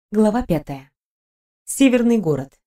Глава 5. Северный город.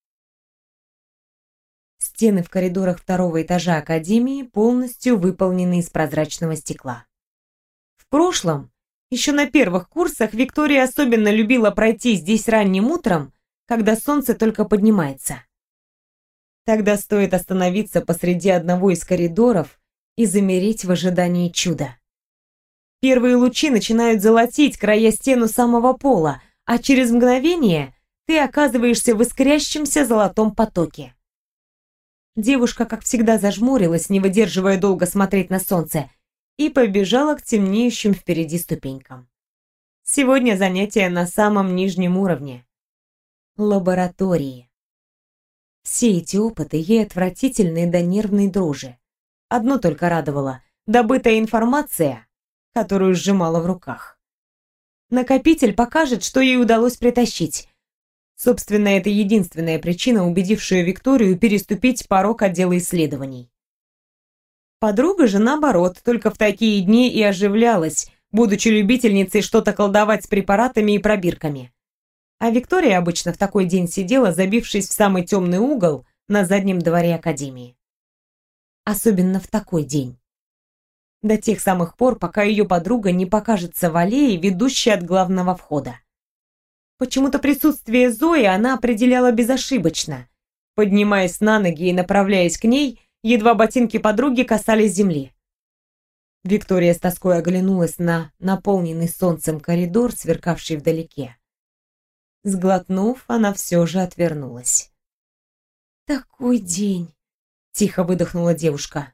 Стены в коридорах второго этажа академии полностью выполнены из прозрачного стекла. В прошлом, еще на первых курсах, Виктория особенно любила пройти здесь ранним утром, когда солнце только поднимается. Тогда стоит остановиться посреди одного из коридоров и замереть в ожидании чуда. Первые лучи начинают золотить края стен у самого пола, а через мгновение ты оказываешься в искрящемся золотом потоке. Девушка, как всегда, зажмурилась, не выдерживая долго смотреть на солнце, и побежала к темнеющим впереди ступенькам. Сегодня занятие на самом нижнем уровне — лаборатории. Все эти опыты ей отвратительны до нервной дрожи. Одно только радовало — добытая информация, которую сжимала в руках. Накопитель покажет, что ей удалось притащить. Собственно, это единственная причина, убедившая Викторию переступить порог отдела исследований. Подруга же, наоборот, только в такие дни и оживлялась, будучи любительницей что-то колдовать с препаратами и пробирками. А Виктория обычно в такой день сидела, забившись в самый темный угол на заднем дворе академии. Особенно в такой день. До тех самых пор, пока ее подруга не покажется в аллее, ведущей от главного входа. Почему-то присутствие Зои она определяла безошибочно. Поднимаясь на ноги и направляясь к ней, едва ботинки подруги касались земли. Виктория с тоской оглянулась на наполненный солнцем коридор, сверкавший вдалеке. Сглотнув, она все же отвернулась. «Такой день!» — тихо выдохнула девушка.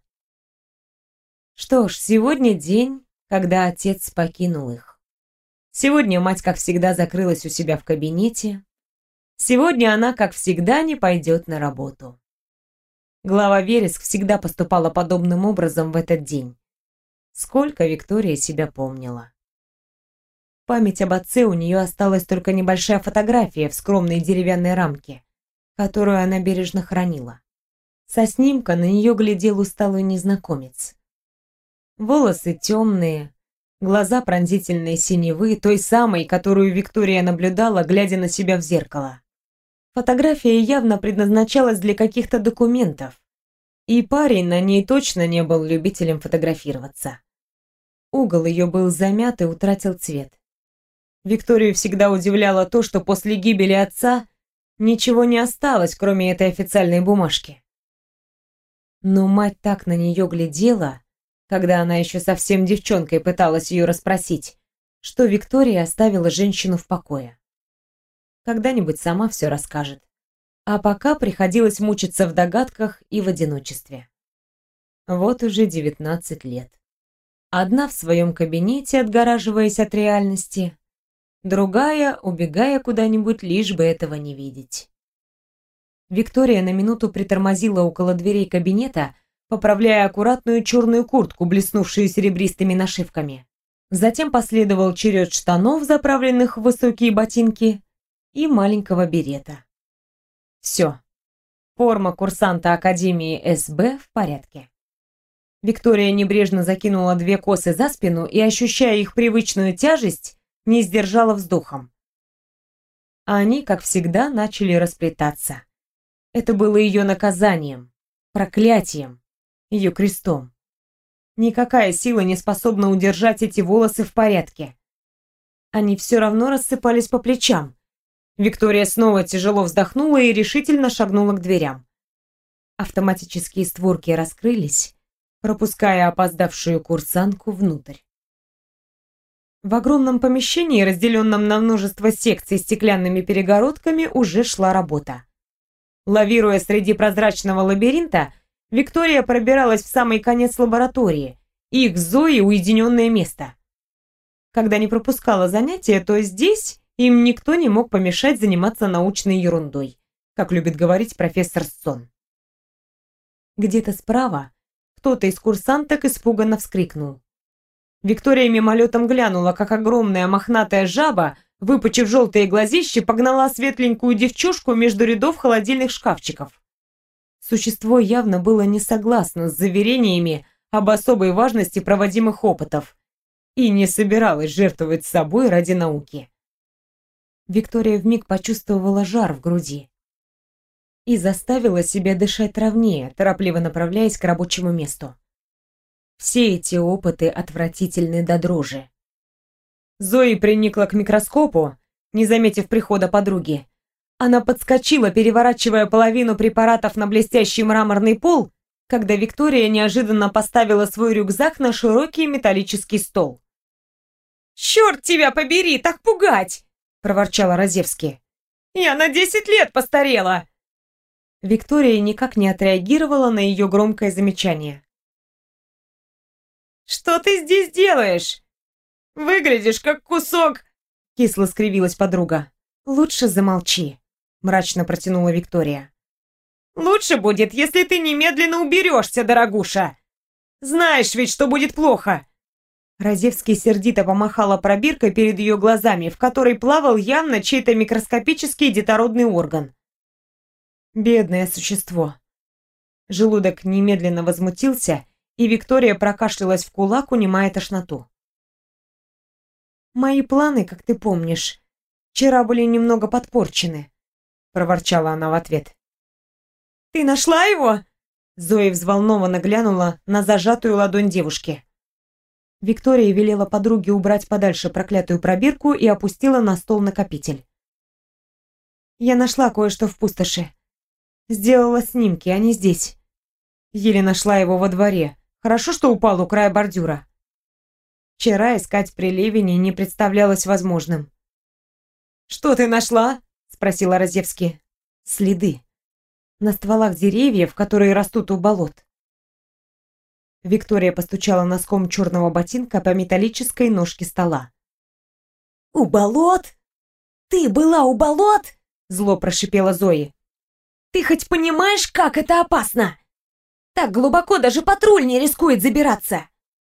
Что ж, сегодня день, когда отец покинул их. Сегодня мать, как всегда, закрылась у себя в кабинете. Сегодня она, как всегда, не пойдет на работу. Глава Вереск всегда поступала подобным образом в этот день. Сколько Виктория себя помнила. В память об отце у нее осталась только небольшая фотография в скромной деревянной рамке, которую она бережно хранила. Со снимка на нее глядел усталый незнакомец. Волосы темные, глаза пронзительные синевы, той самой, которую Виктория наблюдала, глядя на себя в зеркало. Фотография явно предназначалась для каких-то документов, и парень на ней точно не был любителем фотографироваться. Угол ее был замят и утратил цвет. Викторию всегда удивляло то, что после гибели отца ничего не осталось, кроме этой официальной бумажки. Но мать так на нее глядела, когда она еще совсем девчонкой пыталась ее расспросить, что Виктория оставила женщину в покое. Когда-нибудь сама все расскажет. А пока приходилось мучиться в догадках и в одиночестве. Вот уже 19 лет. Одна в своем кабинете, отгораживаясь от реальности, другая, убегая куда-нибудь, лишь бы этого не видеть. Виктория на минуту притормозила около дверей кабинета, поправляя аккуратную черную куртку, блеснувшую серебристыми нашивками. Затем последовал черед штанов, заправленных в высокие ботинки, и маленького берета. Все. Форма курсанта Академии СБ в порядке. Виктория небрежно закинула 2 косы за спину и, ощущая их привычную тяжесть, не сдержала вздохом. А они, как всегда, начали расплетаться. Это было ее наказанием, проклятием, ее крестом. Никакая сила не способна удержать эти волосы в порядке. Они все равно рассыпались по плечам. Виктория снова тяжело вздохнула и решительно шагнула к дверям. Автоматические створки раскрылись, пропуская опоздавшую курсантку внутрь. В огромном помещении, разделенном на множество секций стеклянными перегородками, уже шла работа. Лавируя среди прозрачного лабиринта, Виктория пробиралась в самый конец лаборатории, их с Зоей уединенное место. Когда не пропускала занятия, то здесь им никто не мог помешать заниматься научной ерундой, как любит говорить профессор Сон. Где-то справа кто-то из курсанток испуганно вскрикнул. Виктория мимолетом глянула, как огромная мохнатая жаба, выпучив желтые глазищи, погнала светленькую девчушку между рядов холодильных шкафчиков. Существо явно было не согласно с заверениями об особой важности проводимых опытов и не собиралось жертвовать собой ради науки. Виктория вмиг почувствовала жар в груди и заставила себя дышать ровнее, торопливо направляясь к рабочему месту. Все эти опыты отвратительны до дрожи. Зои приникла к микроскопу, не заметив прихода подруги. Она подскочила, переворачивая половину препаратов на блестящий мраморный пол, когда Виктория неожиданно поставила свой рюкзак на широкий металлический стол. «Черт тебя побери, так пугать!» – проворчала Разевский. «Я на 10 лет постарела!» Виктория никак не отреагировала на ее громкое замечание. «Что ты здесь делаешь? Выглядишь как кусок...» — кисло скривилась подруга. «Лучше замолчи», — мрачно протянула Виктория. «Лучше будет, если ты немедленно уберешься, дорогуша. Знаешь ведь, что будет плохо». Разевский сердито помахала пробиркой перед ее глазами, в которой плавал явно чей-то микроскопический детородный орган. Бедное существо. Желудок немедленно возмутился, и Виктория прокашлялась в кулак, унимая тошноту. «Мои планы, как ты помнишь, вчера были немного подпорчены», — проворчала она в ответ. «Ты нашла его?» Зоя взволнованно глянула на зажатую ладонь девушки. Виктория велела подруге убрать подальше проклятую пробирку и опустила на стол накопитель. «Я нашла кое-что в пустоши. Сделала снимки, они здесь. Еле нашла его во дворе. Хорошо, что упал у края бордюра. Вчера искать при Левине не представлялось возможным». «Что ты нашла?» — спросила Разевский. «Следы. На стволах деревьев, которые растут у болот». Виктория постучала носком черного ботинка по металлической ножке стола. «У болот? Ты была у болот?» — зло прошипела Зои. «Ты хоть понимаешь, как это опасно? Так глубоко даже патруль не рискует забираться!»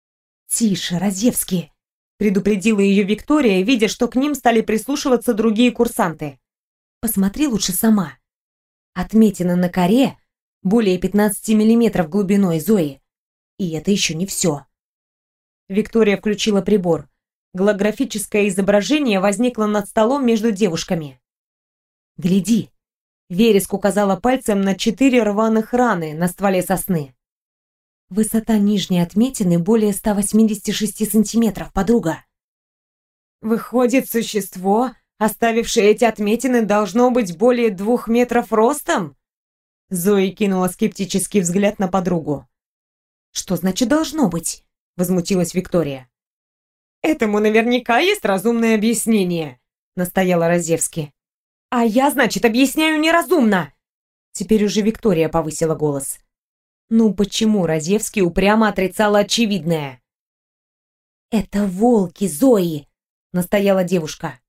«Тише, Разевский!» — предупредила ее Виктория, видя, что к ним стали прислушиваться другие курсанты. «Посмотри лучше сама. Отметина на коре более 15 миллиметров глубиной, Зои. И это еще не все». Виктория включила прибор. Голографическое изображение возникло над столом между девушками. «Гляди!» Вереск указала пальцем на 4 рваных раны на стволе сосны. «Высота нижней отметины более 186 сантиметров, подруга». «Выходит, существо, оставившее эти отметины, должно быть более 2 метров ростом?» Зои кинула скептический взгляд на подругу. «Что значит «должно быть»?» — возмутилась Виктория. «Этому наверняка есть разумное объяснение», — настояла Разевский. «А я, значит, объясняю неразумно!» Теперь уже Виктория повысила голос. «Ну почему Разевский упрямо отрицала очевидное?» «Это волки, Зои!» — настояла девушка.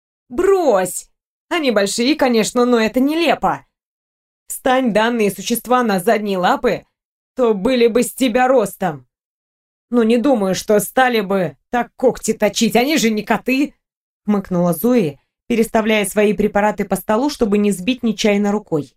«Брось! Они большие, конечно, но это нелепо. Встань данные существа на задние лапы, то были бы с тебя ростом. Но не думаю, что стали бы так когти точить, они же не коты!» — хмыкнула Зои, переставляя свои препараты по столу, чтобы не сбить нечаянно рукой.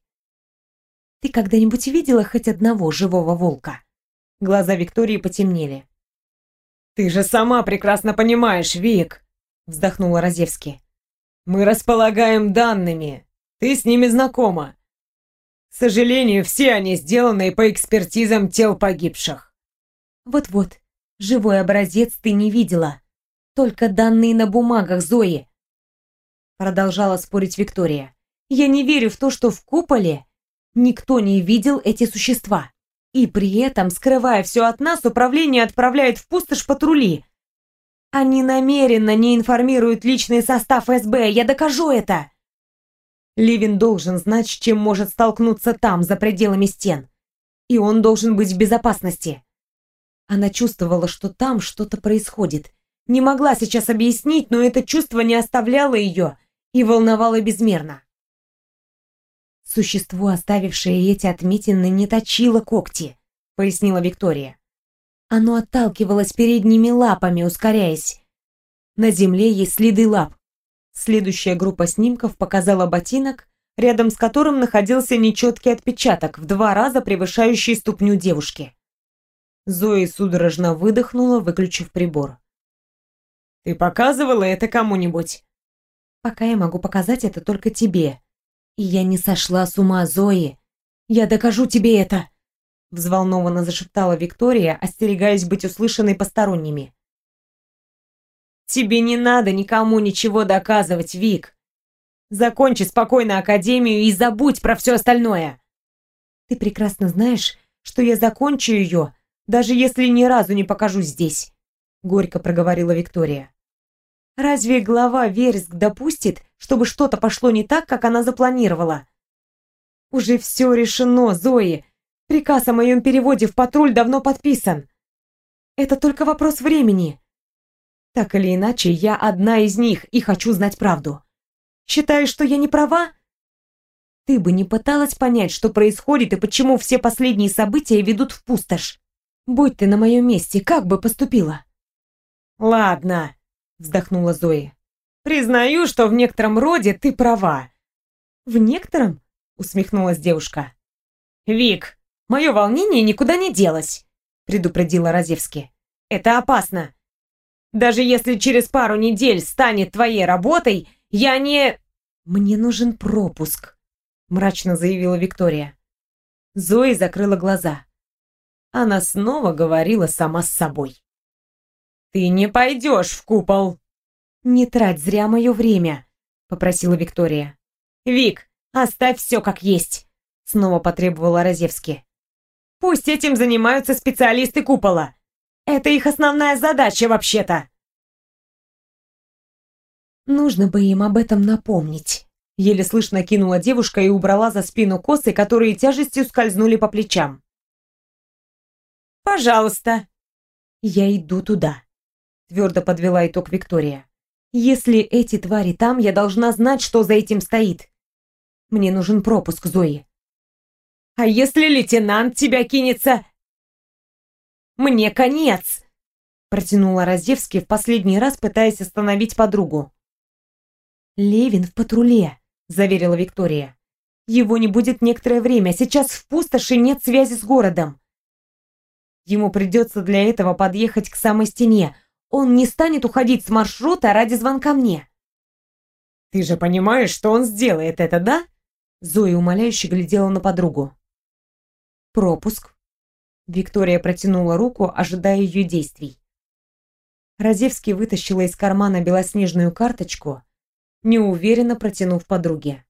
«Ты когда-нибудь видела хоть одного живого волка?» Глаза Виктории потемнели. «Ты же сама прекрасно понимаешь, Вик!» — вздохнула Разевский. «Мы располагаем данными. Ты с ними знакома. К сожалению, все они сделаны по экспертизам тел погибших». «Вот-вот, живой образец ты не видела. Только данные на бумагах, Зои!» Продолжала спорить Виктория. «Я не верю в то, что в куполе никто не видел эти существа. И при этом, скрывая все от нас, управление отправляет в пустошь патрули. Они намеренно не информируют личный состав СБ, я докажу это. Левин должен знать, с чем может столкнуться там, за пределами стен. И он должен быть в безопасности». Она чувствовала, что там что-то происходит. Не могла сейчас объяснить, но это чувство не оставляло ее и волновало безмерно. «Существо, оставившее эти отметины, не точило когти», — пояснила Виктория. «Оно отталкивалось передними лапами, ускоряясь. На земле есть следы лап». Следующая группа снимков показала ботинок, рядом с которым находился нечеткий отпечаток, в 2 раза превышающий ступню девушки. Зои судорожно выдохнула, выключив прибор. «Ты показывала это кому-нибудь?» Пока я могу показать это только тебе. И я не сошла с ума, Зои. Я докажу тебе это!» Взволнованно зашептала Виктория, остерегаясь быть услышанной посторонними. «Тебе не надо никому ничего доказывать, Вик. Закончи спокойно академию и забудь про все остальное. Ты прекрасно знаешь, что я закончу ее, даже если ни разу не покажусь здесь», — горько проговорила Виктория. «Разве глава Вереск допустит, чтобы что-то пошло не так, как она запланировала? Уже все решено, Зои. Приказ о моем переводе в патруль давно подписан. Это только вопрос времени. Так или иначе, я одна из них и хочу знать правду. Считаешь, что я не права? Ты бы не пыталась понять, что происходит и почему все последние события ведут в пустошь. Будь ты на моем месте, как бы поступила?» «Ладно», — вздохнула Зои. «Признаю, что в некотором роде ты права». «В некотором?» — усмехнулась девушка. «Вик, мое волнение никуда не делось», — предупредила Разевски. «Это опасно. Даже если через пару недель станет твоей работой, я не...» «Мне нужен пропуск», — мрачно заявила Виктория. Зои закрыла глаза. Она снова говорила сама с собой. «Ты не пойдешь в купол!» «Не трать зря мое время», — попросила Виктория. «Вик, оставь все как есть», — снова потребовала Разевски. «Пусть этим занимаются специалисты купола. Это их основная задача вообще-то». «Нужно бы им об этом напомнить», — еле слышно кинула девушка и убрала за спину косы, которые тяжестью скользнули по плечам. «Пожалуйста». «Я иду туда», — твердо подвела итог Виктория. «Если эти твари там, я должна знать, что за этим стоит. Мне нужен пропуск, Зои». «А если лейтенант тебя кинется?» «Мне конец», — протянула Разевски в последний раз, пытаясь остановить подругу. «Левин в патруле», — заверила Виктория. «Его не будет некоторое время. Сейчас в пустоши нет связи с городом. Ему придется для этого подъехать к самой стене. Он не станет уходить с маршрута ради звонка мне». «Ты же понимаешь, что он сделает это, да?» Зоя умоляюще глядела на подругу. «Пропуск». Виктория протянула руку, ожидая ее действий. Разевский вытащила из кармана белоснежную карточку, неуверенно протянув подруге.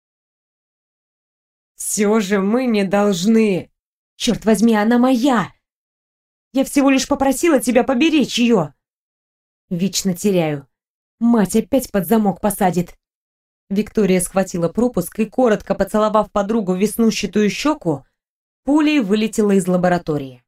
«Все же мы не должны...» «Черт возьми, она моя! Я всего лишь попросила тебя поберечь ее!» «Вечно теряю. Мать опять под замок посадит!» Виктория схватила пропуск и, коротко поцеловав подругу в веснущатую щеку, пулей вылетела из лаборатории.